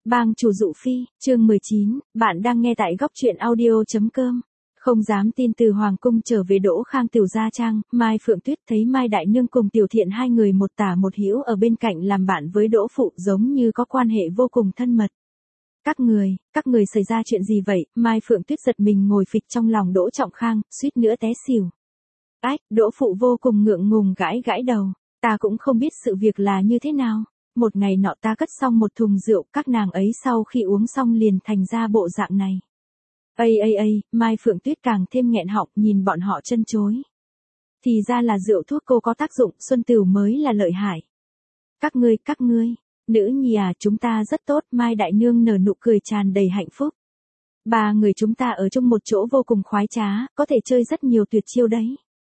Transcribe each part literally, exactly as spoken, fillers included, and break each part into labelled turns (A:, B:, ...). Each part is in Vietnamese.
A: Bang chủ dụ phi, chương mười chín, bạn đang nghe tại góc truyện audio.com. Không dám tin từ Hoàng cung trở về Đỗ Khang Tiểu gia trang, Mai Phượng Tuyết thấy Mai Đại Nương cùng Tiểu Thiện hai người một tả một hữu ở bên cạnh làm bạn với Đỗ Phụ giống như có quan hệ vô cùng thân mật. Các người, các người xảy ra chuyện gì vậy? Mai Phượng Tuyết giật mình ngồi phịch trong lòng Đỗ Trọng Khang, suýt nữa té xỉu. Ách, Đỗ Phụ vô cùng ngượng ngùng gãi gãi đầu, ta cũng không biết sự việc là như thế nào. Một ngày nọ ta cất xong một thùng rượu, các nàng ấy sau khi uống xong liền thành ra bộ dạng này. Ây ây ây, Mai Phượng Tuyết càng thêm nghẹn họng nhìn bọn họ chân chối. Thì ra là rượu thuốc cô có tác dụng, Xuân Tửu mới là lợi hại. Các ngươi, các ngươi, nữ nhi à, chúng ta rất tốt, Mai Đại Nương nở nụ cười tràn đầy hạnh phúc. Ba người chúng ta ở chung một chỗ vô cùng khoái trá, có thể chơi rất nhiều tuyệt chiêu đấy.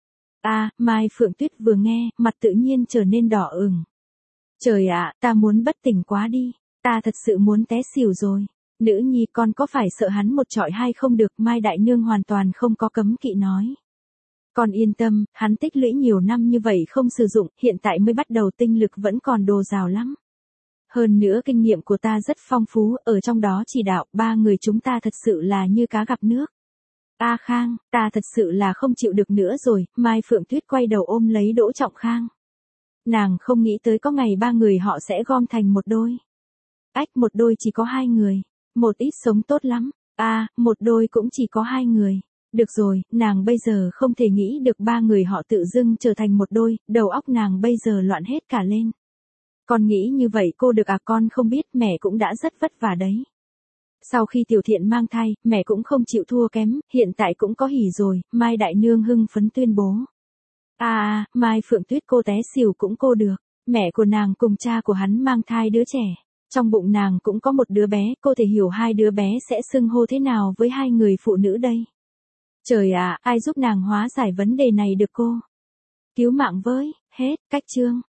A: À, Mai Phượng Tuyết vừa nghe, mặt tự nhiên trở nên đỏ ửng. Trời ạ, ta muốn bất tỉnh quá đi, ta thật sự muốn té xỉu rồi. Nữ nhi con có phải sợ hắn một trọi hay không được? Mai Đại Nương hoàn toàn không có cấm kỵ nói. Con yên tâm, hắn tích lũy nhiều năm như vậy không sử dụng, hiện tại mới bắt đầu tinh lực vẫn còn dồi dào lắm. Hơn nữa kinh nghiệm của ta rất phong phú, ở trong đó chỉ đạo, ba người chúng ta thật sự là như cá gặp nước. A Khang, ta thật sự là không chịu được nữa rồi, Mai Phượng Tuyết quay đầu ôm lấy Đỗ Trọng Khang. Nàng không nghĩ tới có ngày ba người họ sẽ gom thành một đôi. Ách, một đôi chỉ có hai người, một ít sống tốt lắm. A, à, một đôi cũng chỉ có hai người. Được rồi, nàng bây giờ không thể nghĩ được ba người họ tự dưng trở thành một đôi, đầu óc nàng bây giờ loạn hết cả lên. Con nghĩ như vậy cô được à? Con không biết, mẹ cũng đã rất vất vả đấy. Sau khi Tiểu Thiện mang thai, mẹ cũng không chịu thua kém, hiện tại cũng có hỉ rồi, Mai Đại Nương hưng phấn tuyên bố. À à, Mai Phượng Tuyết cô té xỉu cũng cô được, mẹ của nàng cùng cha của hắn mang thai đứa trẻ. Trong bụng nàng cũng có một đứa bé, cô thể hiểu hai đứa bé sẽ xưng hô thế nào với hai người phụ nữ đây. Trời ạ, à, ai giúp nàng hóa giải vấn đề này được cô? Cứu mạng với, hết, cách chương.